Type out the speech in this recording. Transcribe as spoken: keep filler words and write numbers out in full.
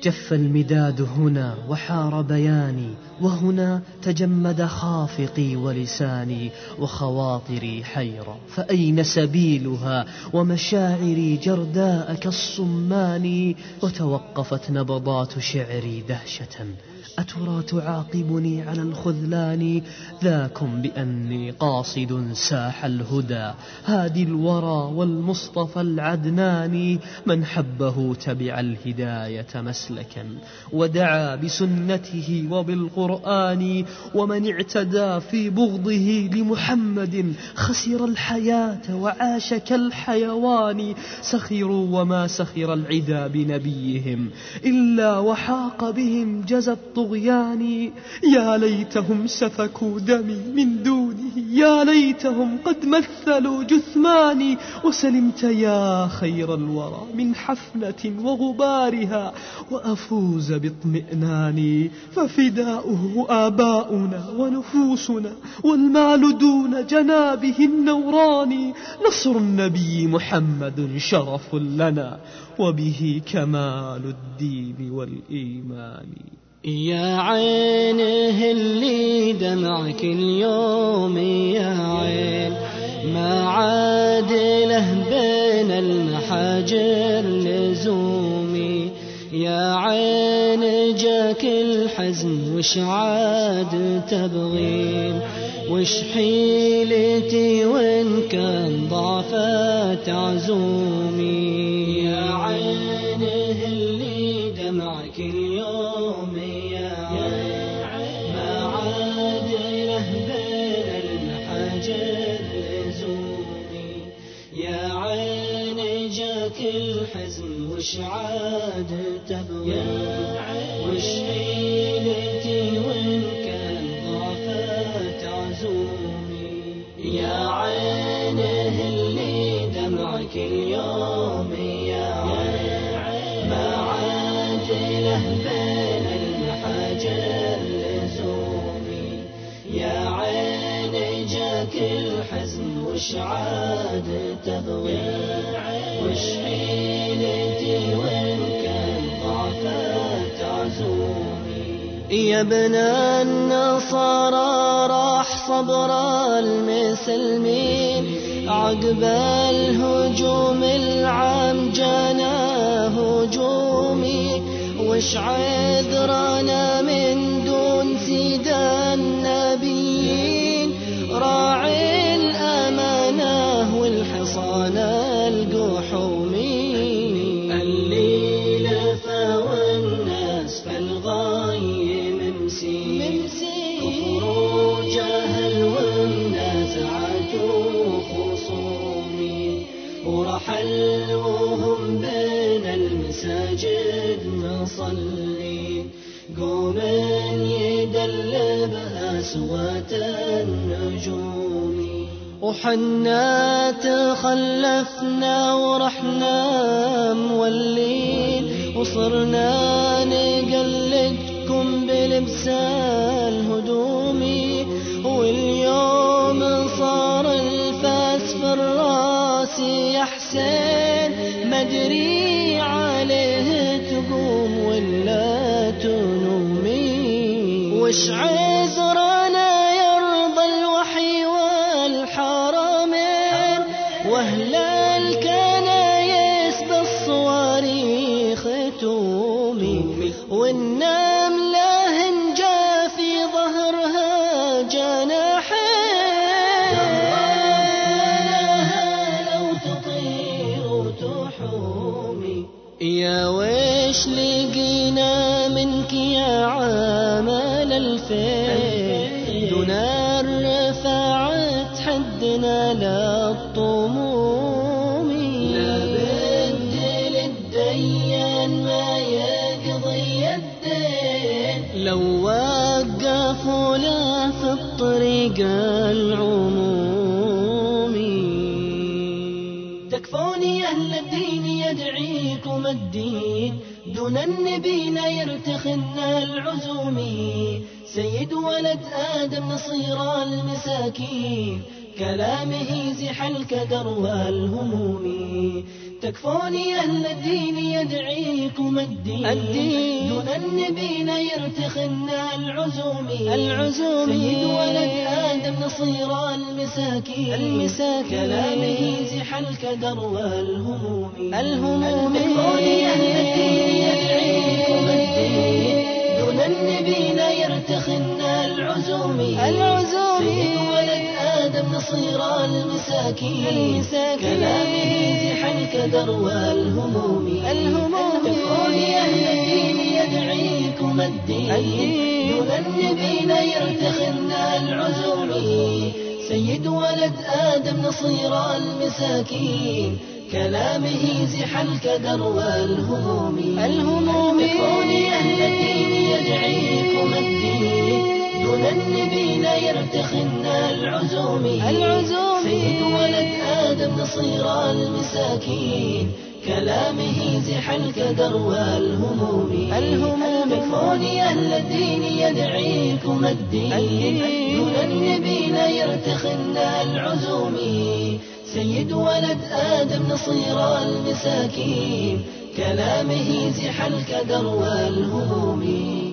جف المداد هنا وحار بياني، وهنا تجمد خافقي ولساني، وخواطري حيرة فأين سبيلها، ومشاعري جرداء كالصمان. وتوقفت نبضات شعري دهشة، أترى تعاقبني على الخذلان. ذاكم بأني قاصد ساح الهدى، هادي الورى والمصطفى العدنان. من حبه تبع الهداية مسلكا، ودعا بسنته وبالقرآن. ومن اعتدى في بغضه لمحمد، خسر الحياة وعاش كالحيوان. سخروا وما سخر العدا بنبيهم، إلا وحاق بهم جزى الطغيان. يا ليتهم سفكوا دمي من دونه، يا ليتهم قد مثلوا جثماني. وسلمت يا خير الورى من حفنة وغبارها، وأفوز باطمئناني. ففداؤه آباؤنا ونفوسنا، والمال دون جنابه النوراني. نصر النبي محمد شرف لنا، وبه كمال الدين والإيمان. يا عينه اللي دمعك اليوم، يا عين ما عاد له بين المحاجر لزومي. يا عين جاك الحزن وش عاد تبغين، وش حيلتي وإن كان ضعفت عزومي. يا عينه اللي دمعك اليوم، يا عين ما عاد له بين المحاجر لزومي. يا عين جاك الحزن وش عاد تبغين، وش حيلتي وإن كان ضعفت عزومي. يا عينه اللي دمعك اليوم، يا عين ما عاد له بين المحاجر لزومي. يا عين جاك الحزن وش عاد تبغين، وش حيلتي وإن كان ضعفت عزومي. يا ابن النصارى راح صبر المسلمين، عقب الهجوم العام جانا هجومي. وش عذرنا من دون سيد النبيين، راعي الأمانة والحصان القحومي. اللي لفى والناس فالغاي ممسي، كفر وجهل والنازعات وخصومي. ورحل وهم بين المساجد نصلي، قوم يدلبها سوات النجوم. وحنا تخلفنا ورحنا مولين، وصرنا نقلدكم بلبس الهدوم. واليوم صار الفاس في الراس يا حسين، مدري عليه تقوم ولا تنومي. وش عذرنا يرضى الوحي والحرمين، واهل الكنايس بالصواريخ تومي. والنمله جا في ظهرها جناحين، لو تطير وتحومي. يا ويش لقينا منك يا عامل الفين، دون الرفاعة حدنا للطموم. لا بد للديان ما يقضي الدين، لو وقفوا له في الطريق العمومي. تكفوني أهل الدين يدعيكم الدين، دون النبي لا يرتخنا العزومي. سيد ولد آدم نصير المساكين، كلامه زح الكدر والهموم. تكفوني أهل الدين يدعيكم الدين, الدين دون النبيين يرتخنا العزوم, العزوم سيد ولد آدم نصير المساكين, المساكين كلامه زح الكدر والهموم, الهموم تكفوني أهل الدين يدعيكم الدين دون النبيين يرتخنا العزوم, العزوم سيد ولد آدم نصير المساكين, المساكين كلامه زح الكدر والهموم, الهموم تكفوني أهل الدين يدعيكم الدين, الدين دون النبيين يرتخنا العزوم, سيد ولد آدم نصير المساكين كلامه زح الكدر والهموم, الهموم تكفوني أهل الدين يدعيكم الدين دون النبيين يرتخنا العزوم, العزوم سيد ولد آدم نصير المساكين كلامه زح الكدر والهموم, الهموم تكفوني أهل الدين يدعيكم الدين, الدين دون النبيين يرتخنا العزوم, سيد ولد آدم نصير المساكين كلامه زح الكدر والهموم.